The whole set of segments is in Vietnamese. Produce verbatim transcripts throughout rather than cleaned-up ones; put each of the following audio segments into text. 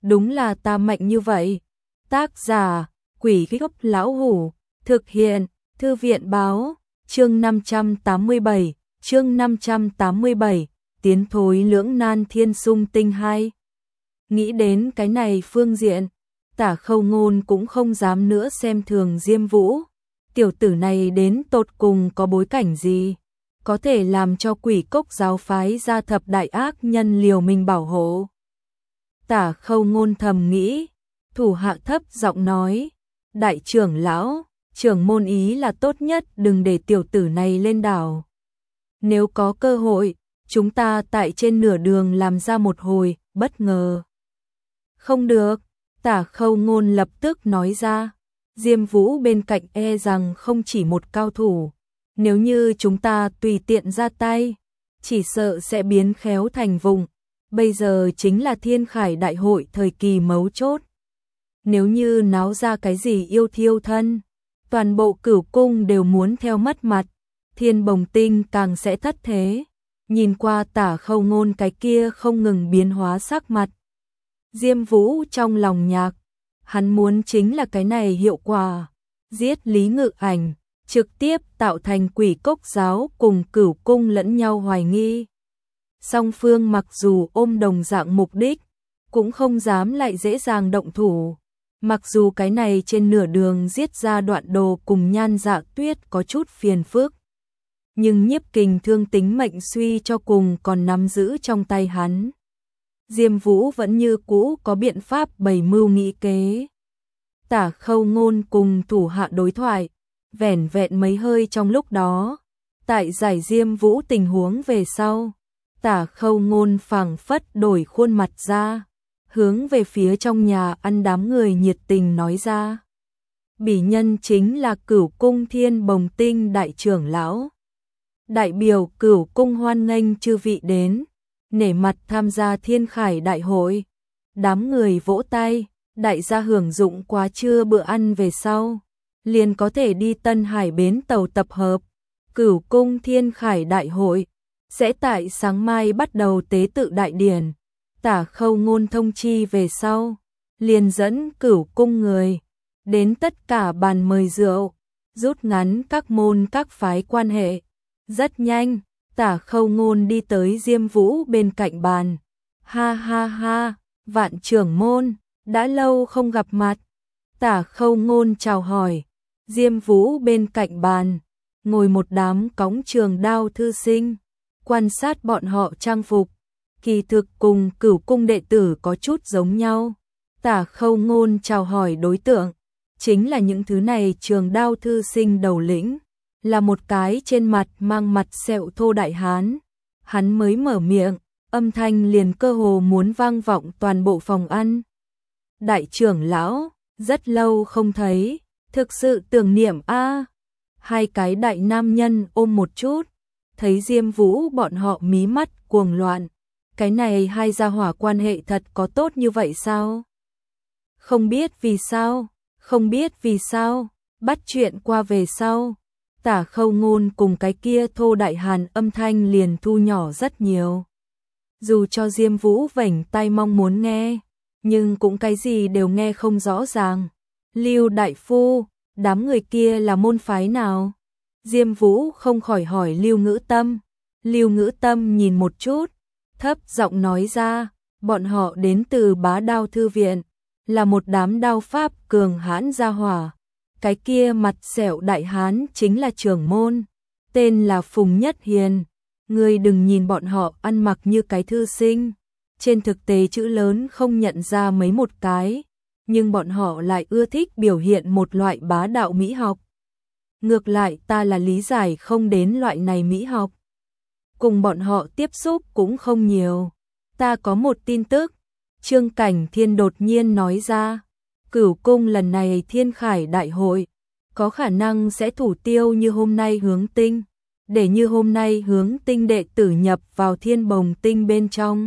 đúng là ta mạnh như vậy. Tác giả, Quỷ Gốc Lão Hủ, thực hiện, Thư viện báo, chương năm trăm tám mươi bảy, chương năm trăm tám mươi bảy, tiến thối lưỡng nan thiên sung tinh hai. Nghĩ đến cái này phương diện, Tả Khâu Ngôn cũng không dám nữa xem thường Diêm Vũ. Tiểu tử này đến tột cùng có bối cảnh gì, có thể làm cho Quỷ Cốc giáo phái ra thập đại ác nhân liều mình bảo hộ. Tả Khâu Ngôn thầm nghĩ, thủ hạ thấp giọng nói, đại trưởng lão, trưởng môn ý là tốt nhất đừng để tiểu tử này lên đảo. Nếu có cơ hội, chúng ta tại trên nửa đường làm ra một hồi, bất ngờ. Không được, Tả Khâu Ngôn lập tức nói ra, Diêm Vũ bên cạnh e rằng không chỉ một cao thủ, nếu như chúng ta tùy tiện ra tay, chỉ sợ sẽ biến khéo thành vụng. Bây giờ chính là Thiên Khải Đại hội thời kỳ mấu chốt. Nếu như náo ra cái gì yêu thiêu thân, toàn bộ Cửu cung đều muốn theo mất mặt, Thiên Bồng Tinh càng sẽ thất thế. Nhìn qua Tả Khâu Ngôn cái kia không ngừng biến hóa sắc mặt, Diêm Vũ trong lòng nhạc, hắn muốn chính là cái này hiệu quả, giết Lý Ngự Ảnh, trực tiếp tạo thành Quỷ Cốc giáo cùng Cửu cung lẫn nhau hoài nghi. Song phương mặc dù ôm đồng dạng mục đích, cũng không dám lại dễ dàng động thủ. Mặc dù cái này trên nửa đường giết ra Đoạn Đồ cùng Nhan Dạ Tuyết có chút phiền phức, nhưng Nhiếp Kình Thương tính mệnh suy cho cùng còn nắm giữ trong tay hắn. Diêm Vũ vẫn như cũ có biện pháp bày mưu nghĩ kế. Tả Khâu Ngôn cùng thủ hạ đối thoại, vẻn vẹn mấy hơi trong lúc đó, tại giải Diêm Vũ tình huống về sau, Tả Khâu Ngôn phảng phất đổi khuôn mặt ra, hướng về phía trong nhà ăn đám người nhiệt tình nói ra. Bỉ nhân chính là Cửu cung Thiên Bồng Tinh đại trưởng lão. Đại biểu Cửu cung hoan nghênh chư vị đến, nể mặt tham gia Thiên Khải Đại hội. Đám người vỗ tay, đại gia hưởng dụng quá trưa bữa ăn về sau, liền có thể đi Tân Hải bến tàu tập hợp. Cửu cung Thiên Khải Đại hội sẽ tại sáng mai bắt đầu tế tự đại điển. Tả Khâu Ngôn thông chi về sau, liền dẫn Cửu cung người đến tất cả bàn mời rượu, rút ngắn các môn các phái quan hệ. Rất nhanh, Tả Khâu Ngôn đi tới Diêm Vũ bên cạnh bàn. Ha ha ha, Vạn trưởng môn, đã lâu không gặp mặt. Tả Khâu Ngôn chào hỏi. Diêm Vũ bên cạnh bàn, ngồi một đám cõng trường đao thư sinh, quan sát bọn họ trang phục. Kỳ thực cùng Cửu cung đệ tử có chút giống nhau. Tả Khâu Ngôn chào hỏi đối tượng, chính là những thứ này trường đao thư sinh đầu lĩnh, là một cái trên mặt mang mặt sẹo thô đại hán. Hắn mới mở miệng, âm thanh liền cơ hồ muốn vang vọng toàn bộ phòng ăn. Đại trưởng lão, rất lâu không thấy, thực sự tưởng niệm a. Hai cái đại nam nhân ôm một chút, thấy Diêm Vũ bọn họ mí mắt cuồng loạn. Cái này hai gia hỏa quan hệ thật có tốt như vậy sao? Không biết vì sao, không biết vì sao, bắt chuyện qua về sau, Tả Khâu Ngôn cùng cái kia thô đại hàn âm thanh liền thu nhỏ rất nhiều. Dù cho Diêm Vũ vểnh tai mong muốn nghe, nhưng cũng cái gì đều nghe không rõ ràng. Lưu đại phu, đám người kia là môn phái nào? Diêm Vũ không khỏi hỏi Lưu Ngữ Tâm. Lưu Ngữ Tâm nhìn một chút, thấp giọng nói ra, bọn họ đến từ Bá Đao thư viện, là một đám đao pháp cường hãn gia hỏa. Cái kia mặt sẹo đại hán chính là trưởng môn, tên là Phùng Nhất Hiền. Ngươi đừng nhìn bọn họ ăn mặc như cái thư sinh, trên thực tế chữ lớn không nhận ra mấy một cái, nhưng bọn họ lại ưa thích biểu hiện một loại bá đạo mỹ học. Ngược lại ta là lý giải không đến loại này mỹ học. Cùng bọn họ tiếp xúc cũng không nhiều. Ta có một tin tức, Trương Cảnh Thiên đột nhiên nói ra, Cửu cung lần này Thiên Khải Đại hội, có khả năng sẽ thủ tiêu như hôm nay Hướng Tinh, để như hôm nay Hướng Tinh đệ tử nhập vào Thiên Bồng Tinh bên trong,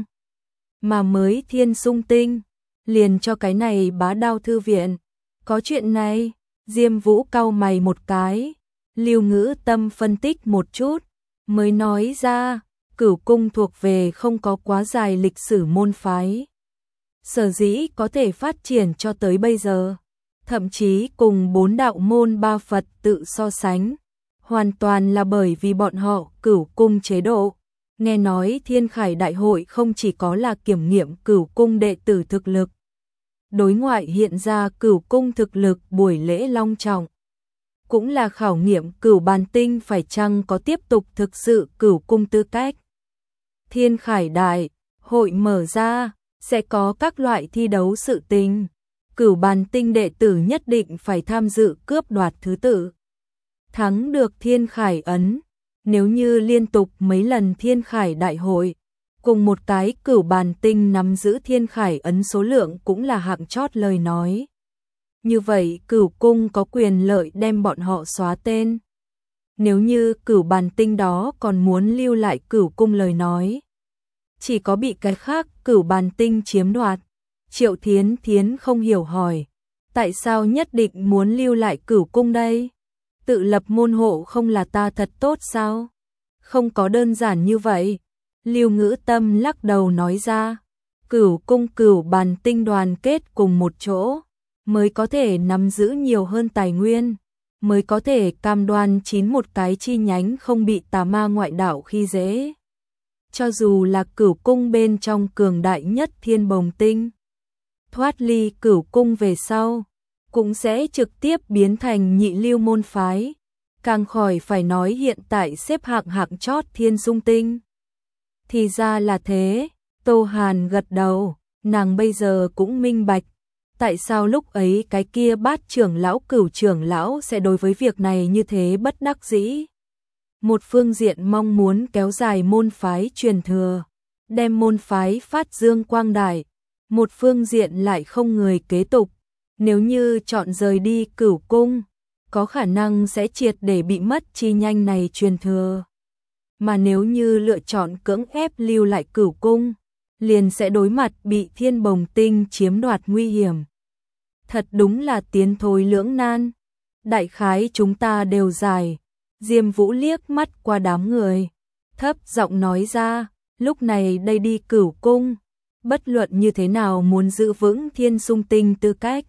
mà mới Thiên Sung Tinh, liền cho cái này Bá Đao thư viện. Có chuyện này, Diêm Vũ cau mày một cái, Lưu Ngữ Tâm phân tích một chút, mới nói ra, Cửu cung thuộc về không có quá dài lịch sử môn phái. Sở dĩ có thể phát triển cho tới bây giờ, thậm chí cùng bốn đạo môn ba Phật tự so sánh, hoàn toàn là bởi vì bọn họ Cửu Cung chế độ. Nghe nói Thiên Khải Đại hội không chỉ có là kiểm nghiệm Cửu Cung đệ tử thực lực, đối ngoại hiện ra Cửu Cung thực lực buổi lễ long trọng, cũng là khảo nghiệm Cửu Bàn Tinh phải chăng có tiếp tục thực sự Cửu Cung tư cách. Thiên Khải Đại hội mở ra, sẽ có các loại thi đấu sự tình. Cửu Bàn Tinh đệ tử nhất định phải tham dự cướp đoạt thứ tự. Thắng được Thiên Khải ấn, nếu như liên tục mấy lần Thiên Khải Đại hội, cùng một cái Cửu Bàn Tinh nắm giữ Thiên Khải ấn số lượng cũng là hạng chót lời nói. Như vậy Cửu Cung có quyền lợi đem bọn họ xóa tên. Nếu như Cửu Bàn Tinh đó còn muốn lưu lại Cửu Cung lời nói, chỉ có bị cái khác Cửu Bàn Tinh chiếm đoạt. Triệu Thiến Thiến không hiểu hỏi, tại sao nhất định muốn lưu lại Cửu Cung đây? Tự lập môn hộ không là ta thật tốt sao? Không có đơn giản như vậy. Lưu Ngữ Tâm lắc đầu nói ra, Cửu Cung Cửu Bàn Tinh đoàn kết cùng một chỗ, mới có thể nắm giữ nhiều hơn tài nguyên, mới có thể cam đoan chín một cái chi nhánh không bị tà ma ngoại đạo khi dễ. Cho dù là Cửu Cung bên trong cường đại nhất Thiên Bồng Tinh, thoát ly Cửu Cung về sau, cũng sẽ trực tiếp biến thành nhị lưu môn phái, càng khỏi phải nói hiện tại xếp hạng hạng chót Thiên Dung Tinh. Thì ra là thế, Tô Hàn gật đầu, nàng bây giờ cũng minh bạch, tại sao lúc ấy cái kia Bát trưởng lão Cửu trưởng lão sẽ đối với việc này như thế bất đắc dĩ. Một phương diện mong muốn kéo dài môn phái truyền thừa, đem môn phái phát dương quang đại, một phương diện lại không người kế tục, nếu như chọn rời đi Cửu Cung, có khả năng sẽ triệt để bị mất chi nhanh này truyền thừa. Mà nếu như lựa chọn cưỡng ép lưu lại Cửu Cung, liền sẽ đối mặt bị Thiên Bồng Tinh chiếm đoạt nguy hiểm. Thật đúng là tiến thối lưỡng nan. Đại khái chúng ta đều giải. Diêm Vũ liếc mắt qua đám người, thấp giọng nói ra, lúc này đây đi Cửu Cung, bất luận như thế nào muốn giữ vững Thiên Sung Tinh tư cách.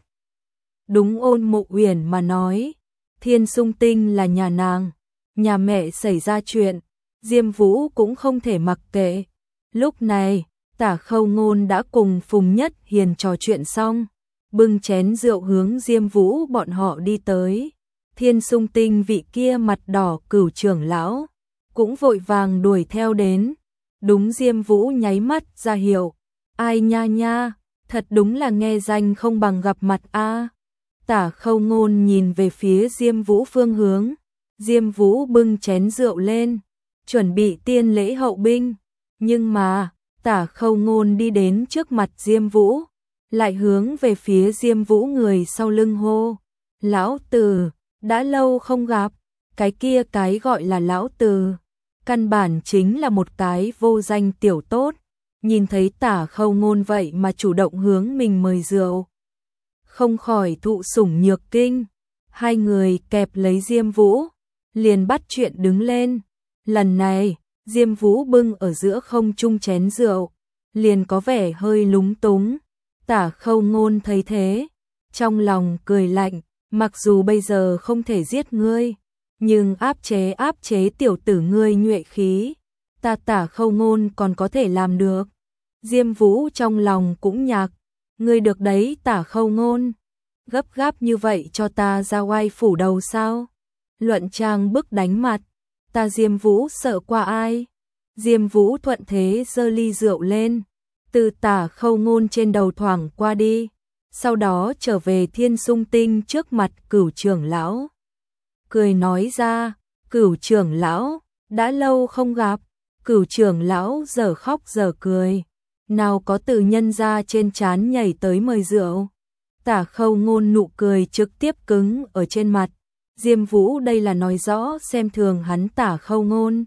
Đúng Ôn Mộ Uyển mà nói, Thiên Sung Tinh là nhà nàng, nhà mẹ xảy ra chuyện, Diêm Vũ cũng không thể mặc kệ. Lúc này, Tả Khâu Ngôn đã cùng Phùng Nhất Hiền trò chuyện xong, bưng chén rượu hướng Diêm Vũ bọn họ đi tới. Thiên Sung Tinh vị kia mặt đỏ Cửu trưởng lão cũng vội vàng đuổi theo đến. Đúng Diêm Vũ nháy mắt ra hiệu, ai nha nha, thật đúng là nghe danh không bằng gặp mặt a. Tả Khâu Ngôn nhìn về phía Diêm Vũ phương hướng, Diêm Vũ bưng chén rượu lên, chuẩn bị tiên lễ hậu binh, nhưng mà Tả Khâu Ngôn đi đến trước mặt Diêm Vũ, lại hướng về phía Diêm Vũ người sau lưng hô, lão tử, đã lâu không gặp. Cái kia cái gọi là lão tử, căn bản chính là một cái vô danh tiểu tốt, nhìn thấy Tả Khâu Ngôn vậy mà chủ động hướng mình mời rượu, không khỏi thụ sủng nhược kinh. Hai người kẹp lấy Diêm Vũ, liền bắt chuyện đứng lên. Lần này, Diêm Vũ bưng ở giữa không trung chén rượu, liền có vẻ hơi lúng túng. Tả Khâu Ngôn thấy thế, trong lòng cười lạnh, mặc dù bây giờ không thể giết ngươi, nhưng áp chế áp chế tiểu tử ngươi nhuệ khí, ta Tả Khâu Ngôn còn có thể làm được. Diêm Vũ trong lòng cũng nhạc, ngươi được đấy Tả Khâu Ngôn, gấp gáp như vậy cho ta ra oai phủ đầu sao? Luận trang bức đánh mặt, ta Diêm Vũ sợ qua ai? Diêm Vũ thuận thế giơ ly rượu lên, từ Tả Khâu Ngôn trên đầu thoảng qua đi, sau đó trở về Thiên Sung Tinh trước mặt Cửu trưởng lão. Cười nói ra, Cửu trưởng lão, đã lâu không gặp. Cửu trưởng lão giờ khóc giờ cười, nào có từ nhân ra trên trán nhảy tới mời rượu. Tả Khâu Ngôn nụ cười trực tiếp cứng ở trên mặt, Diêm Vũ đây là nói rõ xem thường hắn Tả Khâu Ngôn.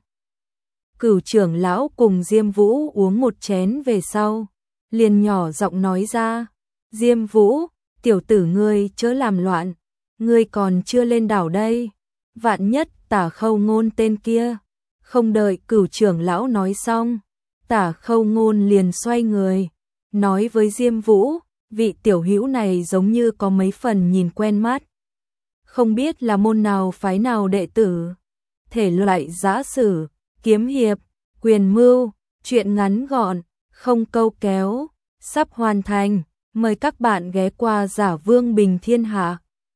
Cửu trưởng lão cùng Diêm Vũ uống một chén về sau, liền nhỏ giọng nói ra, Diêm Vũ, tiểu tử ngươi chớ làm loạn, ngươi còn chưa lên đảo đây, vạn nhất Tả Khâu Ngôn tên kia. Không đợi Cửu trưởng lão nói xong, Tả Khâu Ngôn liền xoay người, nói với Diêm Vũ, vị tiểu hữu này giống như có mấy phần nhìn quen mắt. Không biết là môn nào phái nào đệ tử. Thể loại giã sử, kiếm hiệp, quyền mưu, truyện ngắn gọn, không câu kéo, sắp hoàn thành. Mời các bạn ghé qua Giả Vương Bình Thiên Hạ.